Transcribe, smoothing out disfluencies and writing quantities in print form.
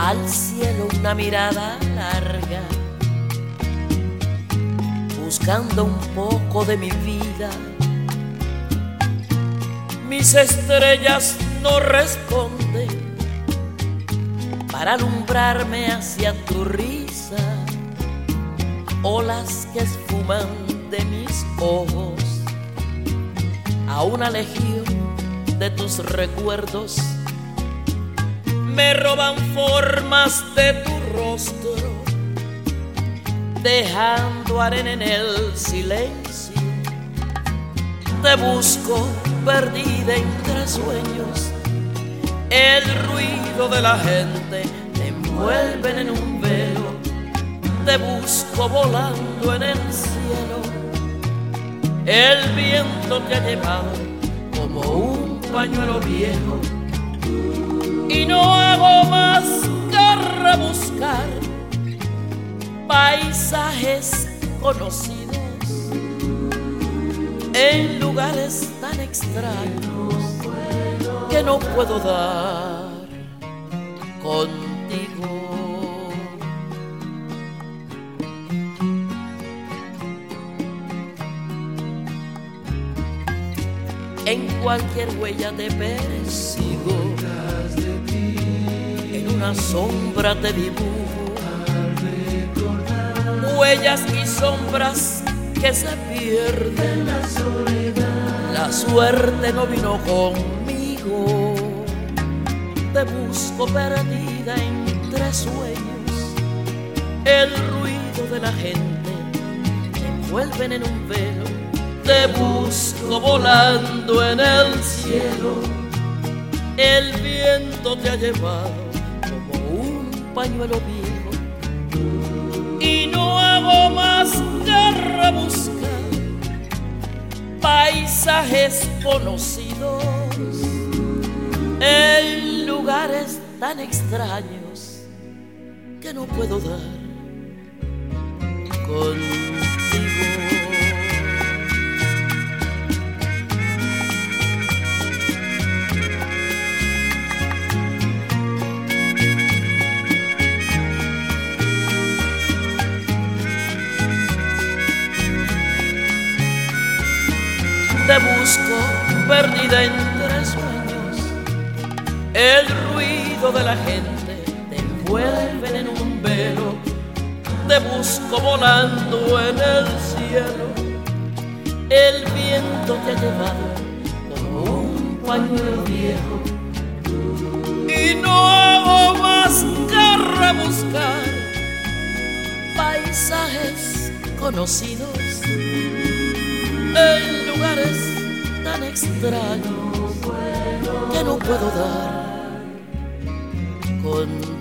al cielo una mirada larga, buscando un poco de mi vida. Mis estrellas no responden para alumbrarme hacia tu risa, olas que esfuman de mis ojos a una legión de tus recuerdos. Me roban formas de tu rostro, dejando arena en el silencio. Te busco perdida entre sueños, el ruido de la gente te envuelven en un velo. Te busco volando en el cielo, el viento te ha llevado como un pañuelo viejo. Y no hago más que rebuscar paisajes conocidos en lugares tan extraños que no puedo dar contigo. En cualquier huella te persigo, en una sombra te dibujo, huellas y sombras que se pierden. La suerte no vino conmigo. Te busco perdida entre sueños, el ruido de la gente te envuelven en un velo. Te busco volando en el cielo, el viento te ha llevado como un pañuelo viejo. Y no hago más que rebuscar paisajes conocidos en lugares tan extraños que no puedo dar contigo. Te busco perdida entre sueños, el ruido de la gente te envuelve en un velo. Te busco volando en el cielo, el viento te ha llevado como un pañuelo viejo. Y no hago más que rebuscar paisajes conocidos en lugares tan extraños que no puedo dar con